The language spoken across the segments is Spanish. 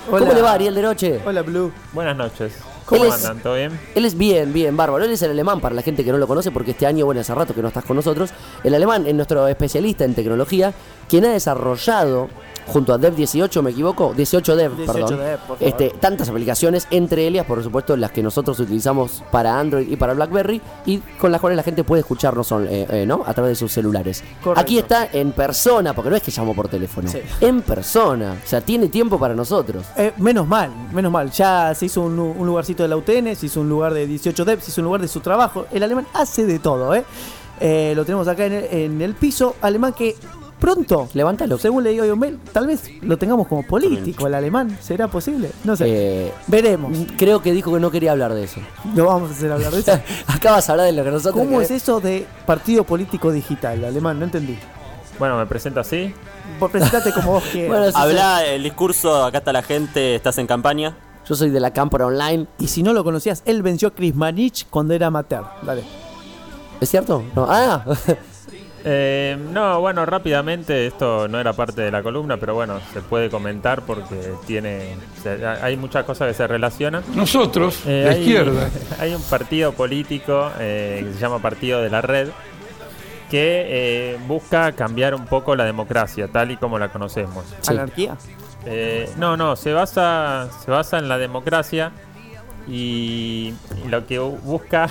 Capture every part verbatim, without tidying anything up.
Hola. ¿Cómo le va, Ariel Deroche? Hola, Blue. Buenas noches. ¿Cómo ¿Cómo es? andan? ¿Todo bien? Él es bien, bien, bárbaro. Él es el alemán, para la gente que no lo conoce, porque este año, bueno, hace rato que no estás con nosotros. El alemán es nuestro especialista en tecnología, quien ha desarrollado, junto a Dev dieciocho, me equivoco, dieciocho Dev, dieciocho perdón, Dev, por favor. este, tantas aplicaciones, entre ellas, por supuesto, las que nosotros utilizamos para Android y para BlackBerry, y con las cuales la gente puede escucharnos eh, eh, ¿no? a través de sus celulares. Correcto. Aquí está en persona, porque no es que llamó por teléfono, Sí. en persona, o sea, tiene tiempo para nosotros. Eh, menos mal, menos mal. Ya se hizo un, un lugarcito de la U T N, se hizo un lugar de dieciocho Dev, se hizo un lugar de su trabajo. El alemán hace de todo, ¿eh? Eh, lo tenemos acá en el, en el piso. Alemán que pronto, Levántalo. según leí hoy un mail, tal vez lo tengamos como político el alemán. ¿Será posible? No sé. Eh, Veremos. Creo que dijo que no quería hablar de eso. No vamos a hacer hablar de eso. Acá vas a hablar de lo que nosotros ¿Cómo queremos. es eso de partido político digital, alemán? No entendí. Bueno, me presento así. Vos presentate como vos quieras. Bueno, sí, Habla el discurso, acá está la gente, estás en campaña. yo soy de la Cámpora Online. Y si no lo conocías, él venció a Krismanich cuando era amateur. Dale. ¿Es cierto? No. Ah, Eh, no, bueno, rápidamente, esto no era parte de la columna, pero bueno, se puede comentar porque tiene, se- hay muchas cosas que se relacionan. Nosotros, Eh, la hay, izquierda. hay un partido político eh, que se llama Partido de la Red que eh, busca cambiar un poco la democracia tal y como la conocemos. Sí. ¿Anarquía? Eh, no, no, se basa, se basa en la democracia y, y lo que bu- busca.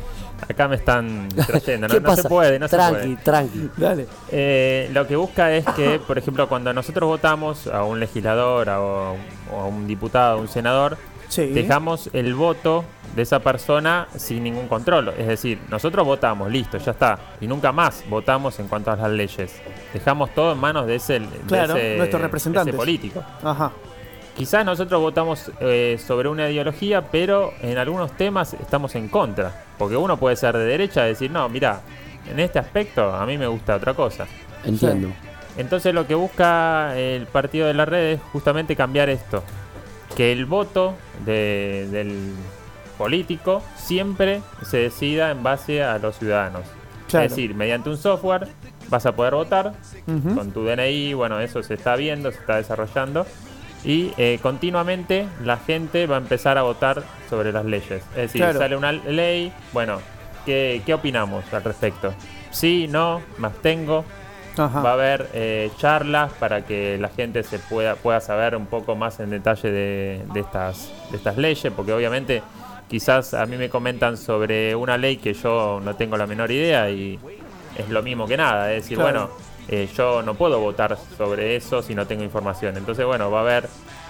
Acá me están trayendo, no, ¿qué no pasa? se puede, no tranqui, se puede. tranqui. Dale. Eh, lo que busca es que, por ejemplo, cuando nosotros votamos a un legislador a- o, o a un diputado, a un senador, Sí. dejamos el voto de esa persona sin ningún control. Es decir, nosotros votamos, listo, ya está. Y nunca más votamos en cuanto a las leyes. Dejamos todo en manos de ese, de Claro, ese- nuestros de representantes. ese político. Ajá. Quizás nosotros votamos eh, sobre una ideología, pero en algunos temas estamos en contra. Porque uno puede ser de derecha y decir, no, mira, en este aspecto a mí me gusta otra cosa. Entiendo. Entonces lo que busca el Partido de la Red es justamente cambiar esto. Que el voto de- del político siempre se decida en base a los ciudadanos. Claro. Es decir, mediante un software vas a poder votar Ujú. con tu D N I, bueno, eso se está viendo, se está desarrollando. Y eh, continuamente la gente va a empezar a votar sobre las leyes. Es decir, Claro. sale una ley, bueno, ¿qué, qué opinamos al respecto? Sí, no, me abstengo. Ajá. Va a haber eh, charlas para que la gente se pueda, pueda saber un poco más en detalle de, de estas, de estas leyes, porque obviamente quizás a mí me comentan sobre una ley que yo no tengo la menor idea y es lo mismo que nada. Es decir, Claro. bueno, eh, yo no puedo votar sobre eso si no tengo información. Entonces, bueno, va a haber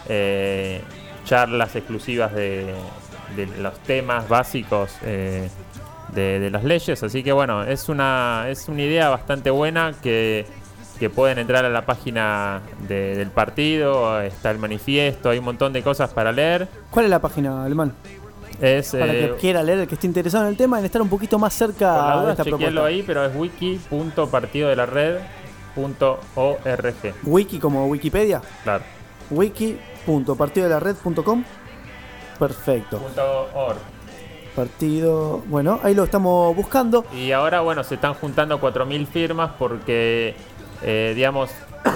eh, charlas exclusivas de, de los temas básicos eh, de, de las leyes. Así que bueno, es una, es una idea bastante buena que, que pueden entrar a la página de- del partido, está el manifiesto, hay un montón de cosas para leer. ¿Cuál es la página, alemán? Es, Para eh, que quiera leer, el que esté interesado en el tema, en estar un poquito más por la cerca de duda, esta chequealo propuesta. ahí, pero es wiki punto partido de la red punto org. Wiki como Wikipedia. Claro. Wiki punto partido de la red punto com. Perfecto. Punto org. Partido. Bueno, ahí lo estamos buscando. Y ahora, bueno, se están juntando cuatro mil firmas porque, eh, digamos,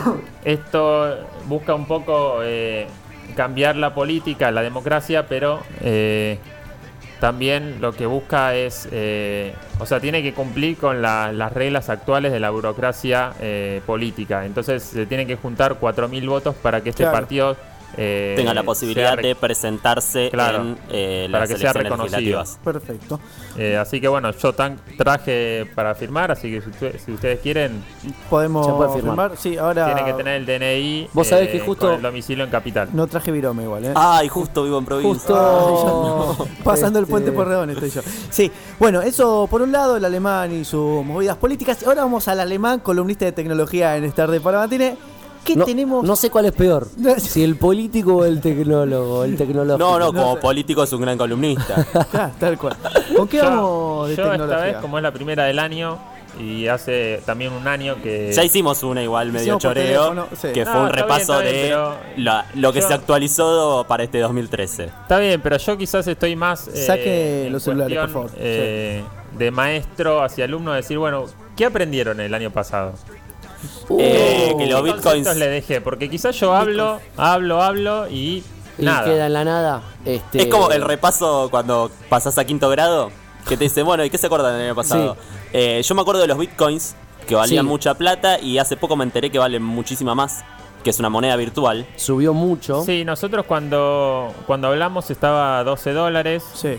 esto busca un poco eh, cambiar la política, la democracia, pero eh, también lo que busca es, eh, o sea, tiene que cumplir con la- las reglas actuales de la burocracia eh, política. Entonces se tienen que juntar cuatro mil votos para que este Claro. partido eh, Tenga la posibilidad sea re- de presentarse Claro, en eh, para las que sea elecciones reconocido. legislativas. Perfecto. eh, así que bueno, yo tan, traje para firmar, así que si, usted- si ustedes quieren, Podemos Se puede firmar. firmar. Sí, ahora. tienen que tener el D N I Vos sabés que justo- con el domicilio en capital. No traje virome igual, ¿eh? Ay, justo vivo en provincia. Justo. Pasando el Este, puente por Redón estoy yo. Sí, bueno, eso por un lado, el alemán y sus movidas políticas. Ahora vamos al alemán, columnista de tecnología en Star de Paramatine. ¿Qué No, tenemos? no sé cuál es peor. Si el político o el tecnólogo. El tecnológico. No, no, No como sé. político es un gran columnista. Ah, tal cual. ¿Con qué Yo- vamos de yo esta tecnología? vez, como es la primera del año, y hace también un año que... Ya hicimos una igual medio Hicimos por choreo, teléfono, sí. que No, fue un está bien, repaso está bien, de pero la- lo que yo- se actualizó para este dos mil trece. Está bien, pero yo quizás estoy más... eh, Saque en los celulares, por cuestión, favor. eh, de maestro hacia alumno, decir, bueno, ¿qué aprendieron el año pasado? Uh, Eh, que los ¿Qué bitcoins- conceptos le dejé? Porque quizás yo hablo, hablo, hablo y y nada. queda en la nada. Este... Es como el repaso cuando pasás a quinto grado, que te dicen, bueno, ¿y qué se acuerdan del año pasado? Sí. Eh, yo me acuerdo de los bitcoins, que valían Sí. mucha plata, y hace poco me enteré que valen muchísima más, que es una moneda virtual. Subió mucho. Sí, nosotros cuando, cuando hablamos estaba a doce dólares. Sí.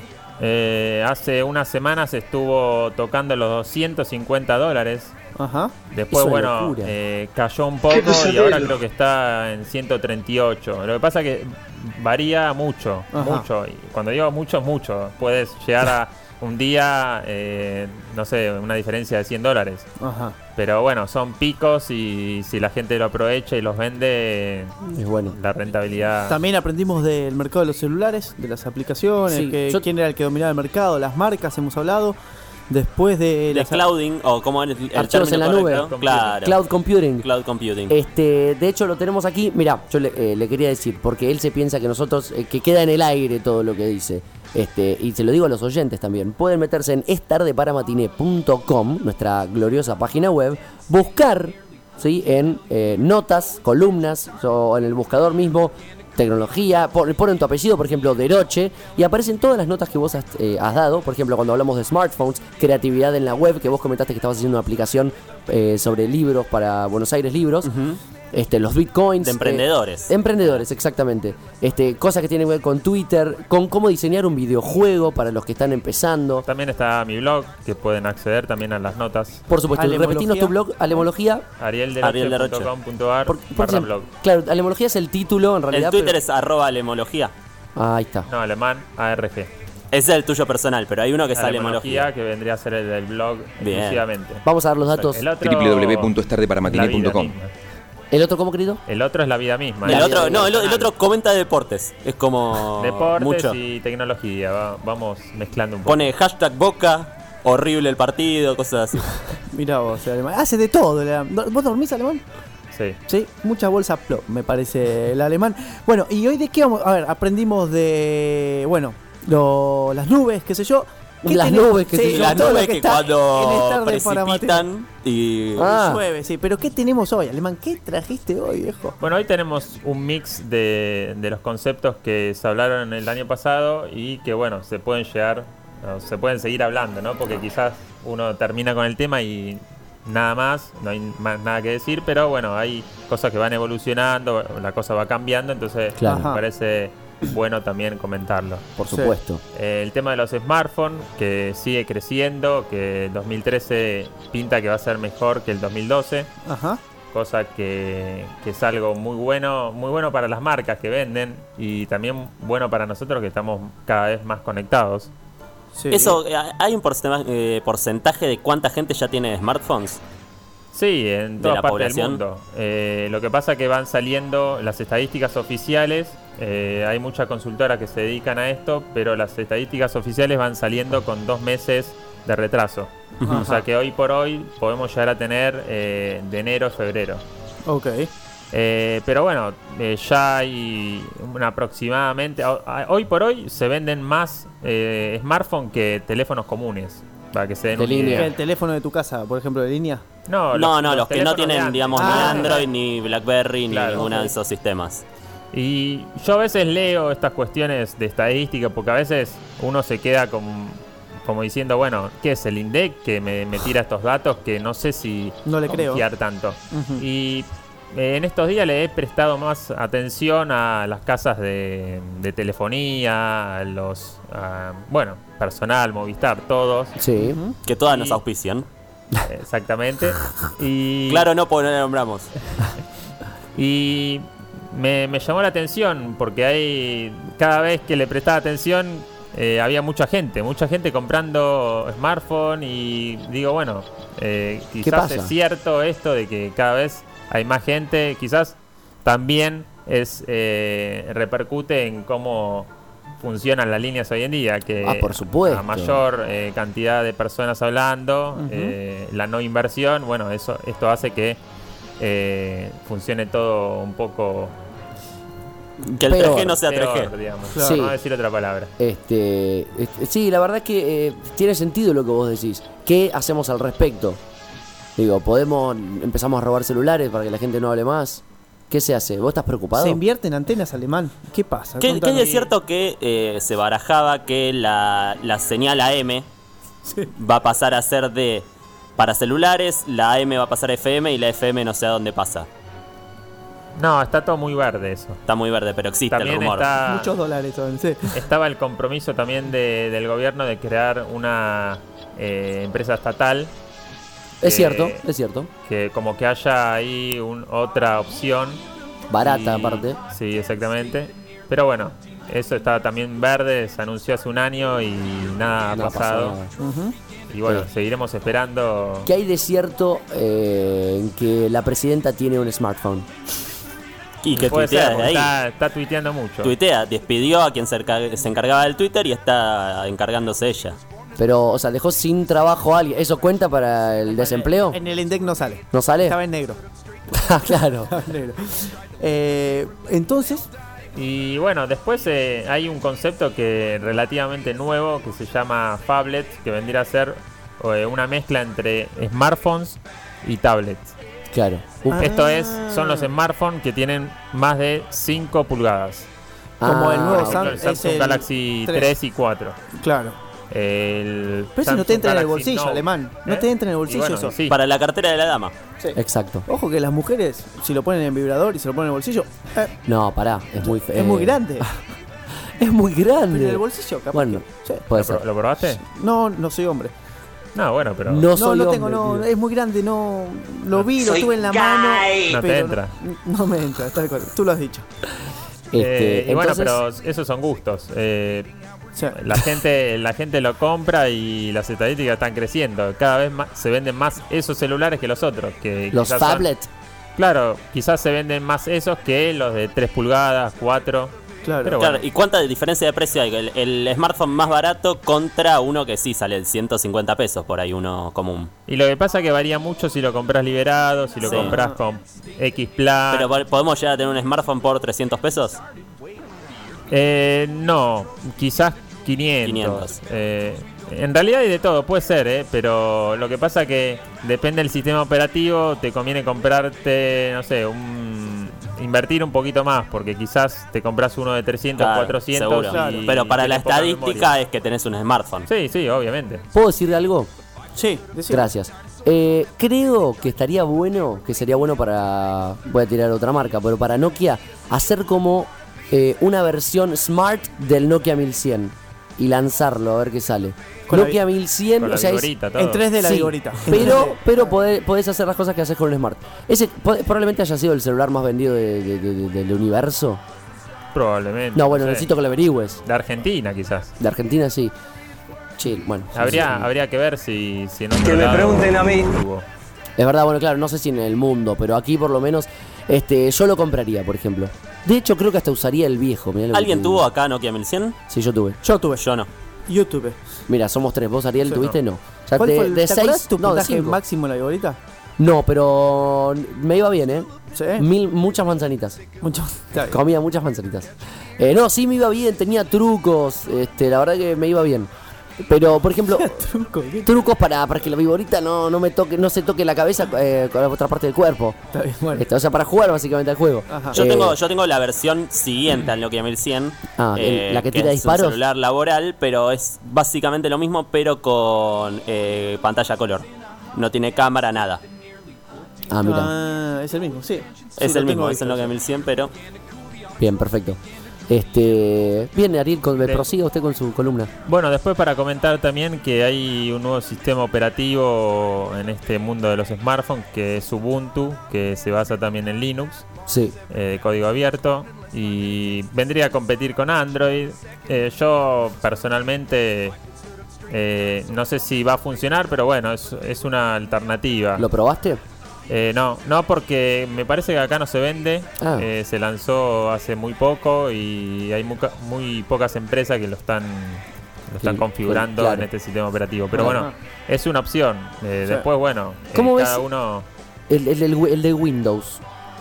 Eh, hace unas semanas estuvo tocando los doscientos cincuenta dólares. Ajá. Después, Es una bueno, locura. eh, cayó un poco y ahora creo que está en ciento treinta y ocho. Lo que pasa es que varía mucho, Ajá. mucho. Y cuando digo mucho, es mucho. Puedes llegar a un día, eh, no sé, una diferencia de cien dólares. Ajá. Pero bueno, son picos y si la gente lo aprovecha y los vende, Es bueno. la rentabilidad... También aprendimos del mercado de los celulares, de las aplicaciones, Sí, que, yo- quién era el que dominaba el mercado, las marcas, hemos hablado. Después de De las clouding, o como el, el Archivos término en la nube. correcto. Claro. Cloud computing. Cloud computing. Este, de hecho lo tenemos aquí. Mira, yo le, eh, le quería decir, porque él se piensa que nosotros, eh, que queda en el aire todo lo que dice. Este, y se lo digo a los oyentes también. Pueden meterse en es tarde para matiné punto com, nuestra gloriosa página web, buscar, ¿sí? En eh, notas, columnas o en el buscador mismo, tecnología, pon- ponen tu apellido, por ejemplo, Deroche, y aparecen todas las notas que vos has, eh, has dado. Por ejemplo, cuando hablamos de smartphones, creatividad en la web, que vos comentaste que estabas haciendo una aplicación eh, sobre libros para Buenos Aires Libros. Este, los bitcoins. De emprendedores. eh, emprendedores, exactamente. Este, cosas que tienen que ver con Twitter, con cómo diseñar un videojuego para los que están empezando. También está mi blog, que pueden acceder también a las notas. Por supuesto, Alemología. repetinos tu blog, Alemología. ariel de Ariel roche Deroche. punto com punto ar Por- por barra ejemplo, blog. claro, Alemología es el título en realidad. El Twitter pero- es arroba alemología. Ah, ahí está. No, alemán, A R G. Ese es el tuyo personal, pero hay uno que es Alemología, alemología. que vendría a ser el del blog Bien. exclusivamente. Vamos a dar los datos. El otro, w w w punto es tarde para matiné punto com. la vida misma. ¿El otro cómo, querido? El otro es la vida misma. Y el La otro, vida no, el, el personal. otro comenta deportes. Es como Deportes mucho. y tecnología. va- vamos mezclando un poco. Pone hashtag Boca, horrible el partido, cosas así. Mirá vos, el alemán. Hace de todo. el alemán. ¿Vos dormís, alemán? Sí. Sí, mucha bolsa plop, me parece el alemán. Bueno, y hoy de qué vamos. A ver, aprendimos de. Bueno, lo- las nubes, qué sé yo. ¿Qué Las tenemos? nubes, qué sé Sí, yo. Las todo lo nubes que, está en cuando Tarde para Mateo. precipitan y... Ah. Llueve, sí. Pero ¿qué tenemos hoy, alemán? ¿Qué trajiste hoy, viejo? Bueno, hoy tenemos un mix de, de los conceptos que se hablaron el año pasado y que, bueno, se pueden llegar, o se pueden seguir hablando, ¿no? Porque quizás uno termina con el tema y nada más, no hay más nada que decir, pero bueno, hay cosas que van evolucionando, la cosa va cambiando, entonces Claro. me parece bueno también comentarlo. Por Sí. supuesto. Eh, el tema de los smartphones, que sigue creciendo, que el dos mil trece pinta que va a ser mejor que el dos mil doce. Ajá. Cosa que, que es algo muy bueno, muy bueno para las marcas que venden y también bueno para nosotros que estamos cada vez más conectados. Sí. Eso, eh, ¿hay un porcenta- eh, porcentaje de cuánta gente ya tiene smartphones? Sí, en De todas la partes del población. mundo. Eh, lo que pasa es que van saliendo las estadísticas oficiales. eh, hay muchas consultoras que se dedican a esto, pero las estadísticas oficiales van saliendo con dos meses de retraso. O sea que hoy por hoy podemos llegar a tener eh, de enero a febrero. Ok. Eh, pero bueno, eh, ya hay un aproximadamente. a- a- Hoy por hoy se venden más eh, smartphones que teléfonos comunes. Para que se den De una línea. idea. ¿El teléfono de tu casa, por ejemplo, de línea? No, No, no, los, que no teléfonos de tienen, antes. digamos, ni Ah, Android, ni BlackBerry, Claro, ni ninguno ok. de esos sistemas. Y yo a veces leo estas cuestiones de estadística porque a veces uno se queda con, como diciendo, bueno, ¿qué es el INDEC que me, me tira estos datos que no sé si No le creo. confiar tanto? Ujú. Y eh, en estos días le he prestado más atención a las casas de, de telefonía, a los, a, bueno, personal, Movistar, todos, Sí. Ujú. Que todas Y- nos auspician. exactamente. Y Claro, no, porque no le nombramos. Y me, me llamó la atención porque hay cada vez que le prestaba atención eh, había mucha gente, mucha gente comprando smartphone y digo, bueno, eh, quizás pasa? es cierto esto de que cada vez hay más gente, quizás también es eh, repercute en cómo funcionan las líneas hoy en día, que Ah, por supuesto. a mayor eh, cantidad de personas hablando, Ujú. eh, la no inversión, bueno, eso esto hace que eh, funcione todo un poco Que el Peor, tres G no sea peor, tres G. digamos. Claro. No Sí. voy a decir otra palabra. Este, este, sí, la verdad es que eh, tiene sentido lo que vos decís. ¿Qué hacemos al respecto? Digo, podemos empezamos a robar celulares para que la gente no hable más. ¿Qué se hace? ¿Vos estás preocupado? Se invierte en antenas, Alemán. ¿Qué pasa? ¿Qué, Contanos. ¿Qué es cierto que eh, se barajaba que la, la señal A M Sí. va a pasar a ser de para celulares, la A M va a pasar a F M y la F M no sé a dónde pasa? No, está todo muy verde eso. Está muy verde, pero existe También el rumor. está, Muchos dólares son, sí. estaba el compromiso también de- del gobierno de crear una eh, empresa estatal. Es que- cierto, es cierto. Que como que haya ahí un- otra opción. Barata, Y- aparte. Sí, exactamente. Pero bueno, eso está también verde, se anunció hace un año y nada ha No ha pasado. pasado nada. Ujú. Y bueno, Sí. seguiremos esperando. ¿Qué hay de cierto eh, en que la presidenta tiene un smartphone? Y que Puede tuitea ser, desde porque ahí. está, está tuiteando mucho. Tuitea, despidió a quien se, encar- se encargaba del Twitter y está encargándose ella. Pero, o sea, dejó sin trabajo a alguien. ¿Eso cuenta para el desempleo? En el INDEC no sale. ¿No sale? Estaba en negro. Ah, claro. Estaba en negro. Eh, entonces, Y bueno, después eh, hay un concepto que relativamente nuevo que se llama Phablet, que vendría a ser eh, una mezcla entre smartphones y tablets. Claro. Uh, Ah. Esto es, son los smartphones que tienen más de cinco pulgadas. como ah, el Por nuevo ejemplo, Sam- el es Samsung el Galaxy tres. tres y cuatro. claro. El Pero eso no te Samsung entra en el Galaxy bolsillo, Note. Alemán. No ¿Eh? te entra en el Y bolsillo bueno, eso. sí. Para la cartera de la dama. Exacto. Ojo que las mujeres, si lo ponen en vibrador y se lo ponen en el bolsillo, eh, No, pará. Es muy feo. es muy grande. Es muy grande. Pero en el bolsillo, capaz. Bueno, que- sí. puede ¿Lo, ser. pro- lo probaste? No, no soy hombre. No, bueno, pero No No, soy no hombre, tengo, no, tío. es muy grande, no. Lo vi, lo tuve en la mano. No te pero entra. No, no me entra, tal cual. Tú lo has dicho. Este, Eh, y bueno, entonces, pero esos son gustos. Eh, O sea, la gente la gente lo compra y las estadísticas están creciendo. Cada vez más se venden más esos celulares que los otros. Que los quizás son- tablets. Claro, quizás se venden más esos que los de tres pulgadas, cuatro. claro. Pero Claro, bueno. ¿y cuánta diferencia de precio hay? El, el smartphone más barato contra uno que sí sale ciento cincuenta pesos por ahí, uno común. Y lo que pasa es que varía mucho si lo compras liberado, si lo Sí. compras con X plan. Pero po- ¿podemos llegar a tener un smartphone por trescientos pesos? Eh, no, quizás quinientos. quinientos. Eh, en realidad hay de todo, puede ser, eh, pero lo que pasa que depende del sistema operativo, te conviene comprarte, no sé, un invertir un poquito más, porque quizás te compras uno de trescientos, Claro, cuatrocientos. seguro. Claro. y Pero para la tiene poca estadística memoria. es que tenés un smartphone. Sí, sí, obviamente. ¿Puedo decirle algo? Sí, decime. Gracias. Eh, creo que estaría bueno, que sería bueno para, voy a tirar otra marca, pero para Nokia, hacer como eh, una versión smart del Nokia mil cien y lanzarlo a ver qué sale. Con la Nokia vi- mil cien, Con la o sea, es, vigorita, todo. En tres D la sí, vigorita. pero, pero podés, podés hacer las cosas que haces con un smart. Ese po- probablemente haya sido el celular más vendido de- de- de- de- del universo. Probablemente. No, bueno, sé. necesito que lo averigües. De Argentina, quizás. De Argentina sí. Che, bueno. sí, Habría, sí. habría que ver si, si en otro Que me lado pregunten a mí. hubo. Es verdad, bueno, claro, no sé si en el mundo, pero aquí por lo menos este, yo lo compraría, por ejemplo. De hecho, creo que hasta usaría el viejo. Mirá lo que ¿Alguien te tuvo digo. acá Nokia mil cien? Sí, yo tuve. Yo tuve. Yo no. YouTube. Mira, somos tres. ¿Vos, Ariel, Yo tuviste? No. Ya ¿Cuál de, fue el, de ¿te acordás seis, tu no, de puntaje cinco. máximo en la vigorita? No, pero me iba bien, ¿eh? Sí. Mil, muchas manzanitas. Mucho. Está bien. Comía muchas manzanitas. Eh, no, sí me iba bien, tenía trucos. Este, la verdad que me iba bien. Pero, por ejemplo, Truco, ¿qué? trucos para, para que la viborita no, no me toque, no se toque la cabeza eh, con la otra parte del cuerpo. Está bien, bueno. Este, o sea, para jugar básicamente al juego. Ajá. Yo, Eh, tengo, yo tengo la versión siguiente al Nokia mil cien. Ah, el- la que tira es disparos. un celular laboral, pero es básicamente lo mismo, pero con eh, pantalla color. No tiene cámara, nada. Ah, mira. Ah, es el mismo, sí. Sí, Es lo el mismo, tengo es el visto, Nokia sí. mil cien, pero Bien, perfecto. Este, bien, Ariel, con, Sí. prosiga usted con su columna. Bueno, después para comentar también que hay un nuevo sistema operativo en este mundo de los smartphones que es Ubuntu, que se basa también en Linux, Sí. eh, de código abierto, y vendría a competir con Android. Eh, yo personalmente eh, no sé si va a funcionar, pero bueno, es, es una alternativa. ¿Lo probaste? Eh, no, no porque me parece que acá no se vende. Ah. Eh, se lanzó hace muy poco y hay muca- muy pocas empresas que lo están lo están Sí, configurando claro. en este sistema operativo. Pero Ajá. bueno, es una opción. Eh, Sí. Después, bueno, eh, ¿Cómo cada ves? uno. El, el, el- el de Windows.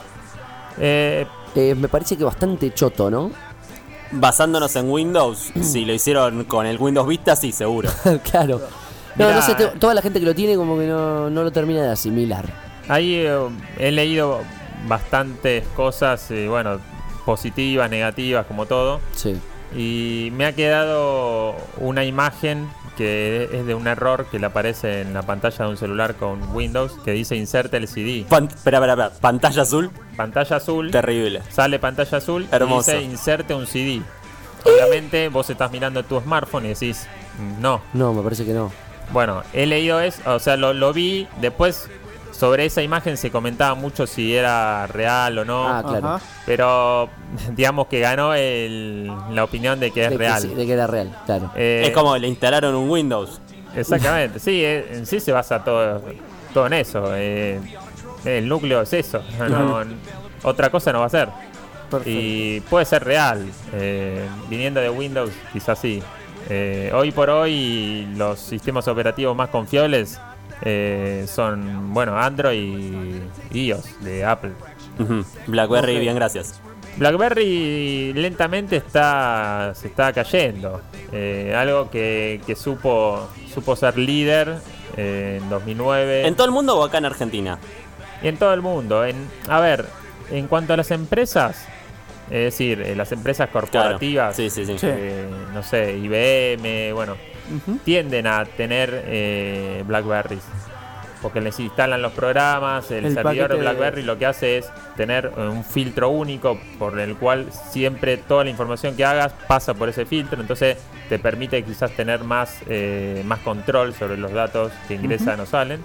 Eh, Eh, me parece que bastante choto, ¿no? basándonos en Windows, si lo hicieron con el Windows Vista, sí, seguro. Claro. No, Mirá, no sé, te- eh. toda la gente que lo tiene como que no, no lo termina de asimilar. ahí eh, he leído bastantes cosas, eh, bueno, positivas, negativas, como todo. Sí. Y me ha quedado una imagen que es de un error que le aparece en la pantalla de un celular con Windows, que dice inserte el C D. Pan- espera, espera, espera. Pantalla azul. Pantalla azul. Terrible. Sale pantalla azul. Hermoso. Y dice inserte un C D. Obviamente vos estás mirando tu smartphone y decís, no. No, me parece que no. Bueno, he leído eso, o sea, lo, lo vi. Después, sobre esa imagen se comentaba mucho si era real o no. Ah, claro. Ajá. Pero digamos que ganó el, la opinión de que es de real. Que, sí, de que era real, claro. Eh, Es como le instalaron un Windows. Exactamente, sí, eh, en sí se basa todo, todo en eso. eh, el núcleo es eso. No, otra cosa no va a ser. Perfecto. Y puede ser real. eh, viniendo de Windows, quizás sí. Eh, hoy por hoy, los sistemas operativos más confiables eh, son, bueno, Android y iOS de Apple. Ujú. BlackBerry, Ok. bien, gracias. BlackBerry lentamente está se está cayendo. Eh, algo que, que supo supo ser líder eh, en dos mil nueve. ¿En todo el mundo o acá en Argentina? Y en todo el mundo. En, a ver, en cuanto a las empresas, es decir, eh, las empresas corporativas, Claro. Sí, sí, sí. Sí. eh, no sé, I B M, bueno, Ujú. tienden a tener eh, BlackBerrys. Porque les instalan los programas, el, El servidor de paquete de- BlackBerry lo que hace es tener eh, un filtro único por el cual siempre toda la información que hagas pasa por ese filtro, entonces te permite quizás tener más, eh, más control sobre los datos que ingresan o salen.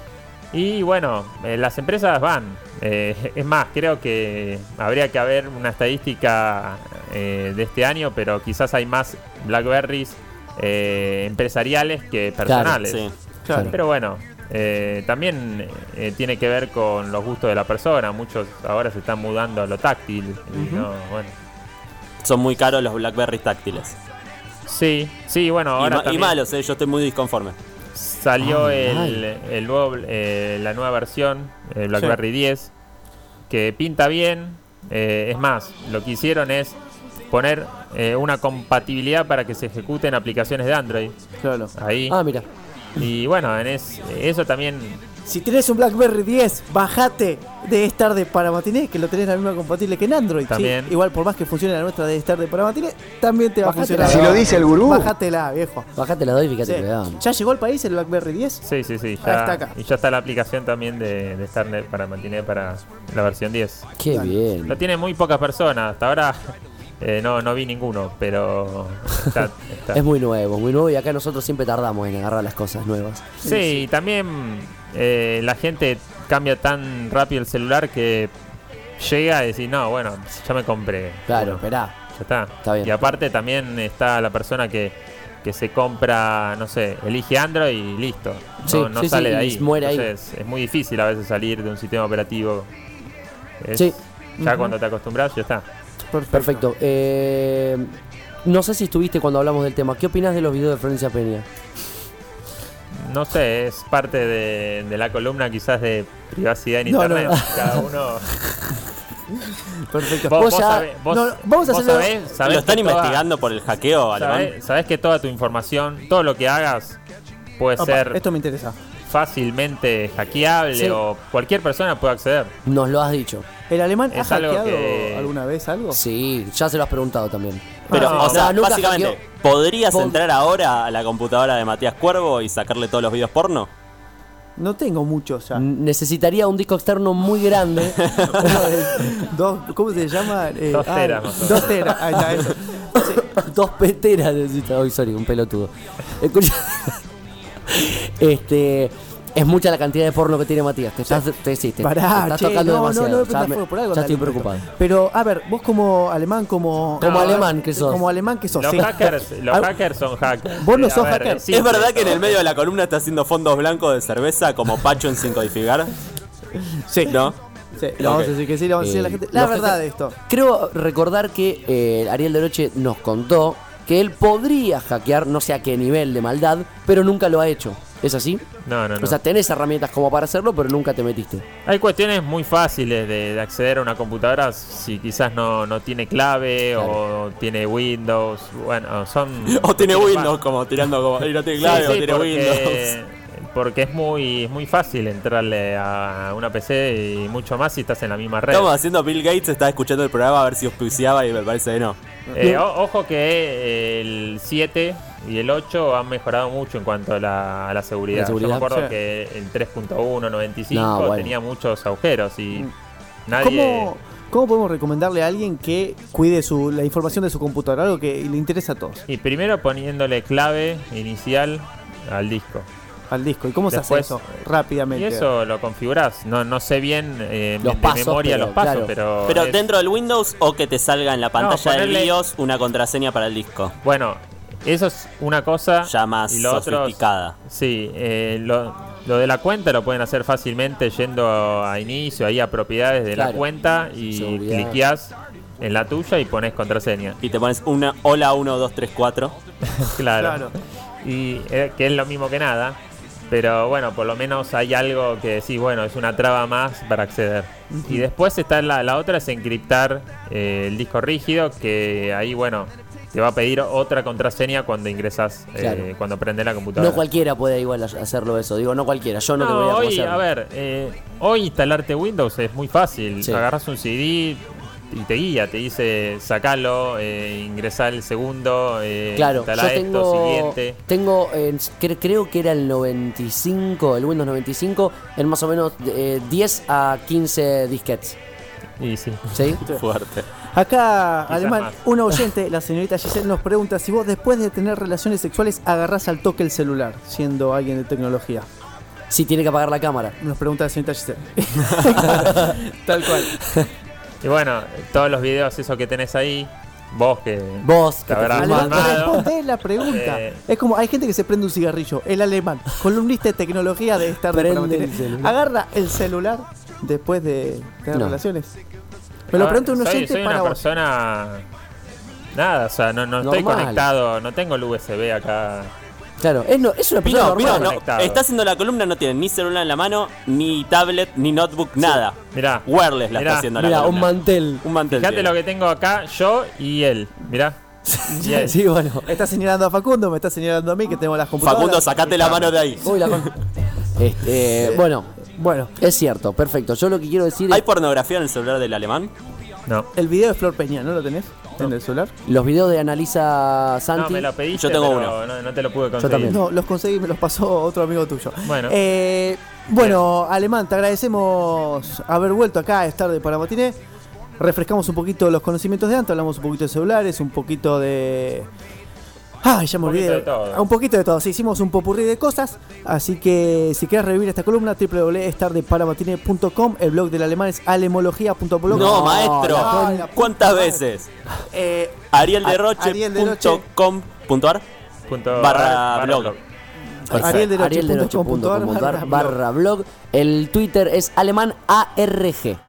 Y bueno, eh, las empresas van. Eh, es más, creo que habría que haber una estadística eh, de este año, pero quizás hay más BlackBerrys eh, empresariales que personales. Sí. Claro. Pero bueno, eh, también eh, tiene que ver con los gustos de la persona. Muchos ahora se están mudando a lo táctil. Y Ujú. no, bueno. Son muy caros los BlackBerry táctiles. Sí, sí, bueno, Y, ahora ma- y también malos, eh, yo estoy muy disconforme. salió Ay, el, el nuevo, eh, la nueva versión, el BlackBerry diez, que pinta bien. Eh, es más, lo que hicieron es poner eh, una compatibilidad para que se ejecuten aplicaciones de Android Claro. ahí. Ah, mira. Y bueno, en es, eso también. Si tenés un BlackBerry diez, bajate de estar de para matiné, que lo tenés la misma compatible que en Android. ¿sí? También. Igual por más que funcione la nuestra de estar de para matiné, también te va a Bájatela. funcionar. Si lo dice el gurú. Bájatela, viejo. Bájate la doy y fíjate Sí. que da. ¿Ya llegó al país el BlackBerry diez? Sí, sí, sí. Ah, Ya, está acá. Y ya está la aplicación también de, de Starnet para mantener para la versión diez. Qué bien. Lo tienen muy pocas personas. Hasta ahora eh, no, no vi ninguno, pero está, está. Es muy nuevo, muy nuevo y acá nosotros siempre tardamos en agarrar las cosas nuevas. Sí, y también eh, la gente cambia tan rápido el celular que llega a decir, no, bueno, ya me compré. Claro, Bueno, esperá. ya está. Está bien. Y aparte también está la persona que, que se compra, no sé, elige Android y listo. No, Sí, no sí, sale sí, de y ahí. muere ahí. Entonces, es muy difícil a veces salir de un sistema operativo. Es- Sí. Ya Ujú. cuando te acostumbras, ya está. Perfecto. Perfecto. Eh, no sé si estuviste cuando hablamos del tema. ¿Qué opinas de los videos de Florencia Peña? No sé, es parte de, de la columna quizás de privacidad en No, internet. no. Cada uno. Perfecto. Vos, Vos vos ya- sabés, vos- no, no, vamos a vos hacerlo- sabés- sabés ¿Lo están que toda- investigando por el hackeo alemán? sabés, sabés que toda tu información, todo lo que hagas, puede Opa, ser esto me interesa. fácilmente hackeable Sí. o cualquier persona puede acceder. Nos lo has dicho. ¿El alemán ha Es algo hackeado que- alguna vez algo? Sí, ya se lo has preguntado también. Pero, No, o sea, no, nunca básicamente, hackeó. ¿podrías Pod- entrar ahora a la computadora de Matías Cuervo y sacarle todos los videos porno? No tengo muchos ya. Necesitaría un disco externo muy grande. Uno de- dos, ¿Cómo se llama? Eh, Dos ah, teras, más o menos. Dos teras, ahí está eso. Sí. Dos peteras necesita. Hoy, sorry, un pelotudo. Escucha. Este. Es mucha la cantidad de porno que tiene Matías. Te estás, te, sí, te, Pará, te estás che, tocando no, demasiado. no, no, ya prendas me- fuego por algo, ya estoy dale, preocupado. Pero, a ver, vos como alemán, como... Como No, alemán que sos. Como alemán que sos, Los sí. hackers, los Ah, hackers son hackers. Vos no Eh, a sos ver, hacker. simple ¿Es verdad que en eso. el medio de la columna está haciendo fondos blancos de cerveza como Pacho en Sin Codificar? Sí. ¿No? Sí, le vamos Ok. a decir que sí, le vamos a decir a la Eh, gente la los verdad hackers- de esto. Creo recordar que eh, Ariel de Noche nos contó que él podría hackear, no sé a qué nivel de maldad, pero nunca lo ha hecho. ¿Es así? No, no, no. O sea, tenés herramientas como para hacerlo, pero nunca te metiste. Hay cuestiones muy fáciles de, de acceder a una computadora si quizás no, no tiene clave o tiene Windows. Bueno, son. O tiene cuestiones Windows, como tirando como. Y no tiene clave, Sí, o sí, tiene porque Windows. porque es muy, muy fácil entrarle a una P C y mucho más si estás en la misma red. Estamos haciendo Bill Gates, estaba escuchando el programa a ver si auspiciaba y me parece que no. Eh, o- ojo que el siete y el ocho han mejorado mucho en cuanto a la, a la seguridad. La seguridad, Yo me acuerdo sí. que el tres punto uno noventa y cinco No, bueno. tenía muchos agujeros y Mm. nadie... ¿Cómo, ¿Cómo podemos recomendarle a alguien que cuide su, la información de su computadora? Algo que le interesa a todos, Y primero poniéndole clave inicial al disco. al disco. ¿Y cómo se Después- hace eso? Rápidamente. Y eso lo configurás. No, no sé bien eh, Los de pasos, memoria pero, los pasos, claro. pero... Pero es- dentro del Windows o que te salga en la pantalla del ponerle- BIOS una contraseña para el disco. Bueno, eso es una cosa. Ya más y lo otro- sofisticada. Sí, eh, lo, lo de la cuenta lo pueden hacer fácilmente yendo a inicio, ahí a propiedades de Claro. la cuenta y Seguridad. cliqueás en la tuya y pones contraseña. Y te pones una hola uno dos tres cuatro. Claro. Claro. Y eh, que es lo mismo que nada. Pero bueno, por lo menos hay algo que sí, bueno, es una traba más para acceder. Y después está la, la otra, es encriptar eh, el disco rígido, que ahí, bueno, te va a pedir otra contraseña cuando ingresas, eh, Claro. cuando prendes la computadora. No cualquiera puede igual hacerlo eso. Digo, no cualquiera. Yo no, No, te voy a hoy, hacerlo. a ver, eh, hoy instalarte Windows es muy fácil. Sí. Agarras un C D y te guía, te dice sacalo, eh, ingresar el segundo, eh, Claro, instala yo esto, tengo, siguiente. tengo eh, cre- creo que era el noventa y cinco, el Windows noventa y cinco, en más o menos eh, diez a quince disquetes. Y sí. ¿Sí? Fuerte. Acá, Quizás además, más. una oyente, la señorita Giselle, nos pregunta si vos después de tener relaciones sexuales agarrás al toque el celular, siendo alguien de tecnología. Sí, tiene que apagar la cámara. Nos pregunta la señorita Giselle. Tal cual. Y bueno, todos los videos, eso que tenés ahí, vos que Vos, te que te habrás filmás. Alemán, filmado. respondé la pregunta. Eh. Es como, hay gente que se prende un cigarrillo. El alemán, columnista de tecnología de estar de Prende Paramatine, el celular. agarra el celular después de tener No. relaciones. Me lo A ver, pregunta un soy, oyente soy para una vos. persona. Nada, o sea, no, no estoy Normal. conectado, no tengo el U S B acá. Claro, es, no, es una persona Pino, Pino, normal. no, conectado. está haciendo la columna, no tiene ni celular en la mano, ni tablet, ni notebook, nada. Mirá, Wireless la Mirá, está haciendo la Mira, un columna. mantel. Un mantel. fíjate tiene. lo que tengo acá, yo y él. Mirá. Y él. Sí, bueno. Está señalando a Facundo, me está señalando a mí que tenemos las computadoras. Facundo, sacate la mano de ahí. Uy, la con- este, bueno, Bueno, es cierto, perfecto. Yo lo que quiero decir ¿Hay es pornografía en el celular del alemán? No. el video de Flor Peña, ¿no lo tenés? ¿En el celular? los videos de Analiza No, Santi. me lo pediste, Yo tengo pero uno. No, no te lo pude Yo conseguir. también. No, los conseguí, me los pasó otro amigo tuyo. Bueno. Eh, bueno, Alemán, te agradecemos haber vuelto acá a estar de Paramatine. Refrescamos un poquito los conocimientos de antes, hablamos un poquito de celulares, un poquito de... Ay, ya me Un poquito olvidé. de todo. Un poquito de todo, sí, hicimos un popurrí de cosas. Así que si querés revivir esta columna, doble u doble u doble u punto estar de paramatine punto com. El blog del alemán es alemología punto blog. No, maestro. la- la ¿Cuántas puta madre. veces? Eh, arielderoche punto com punto ar Punto barra blog. Perfecto. arielderoche punto com arielderoche punto com punto ar barra blog. barra blog. El Twitter es alemán A R G.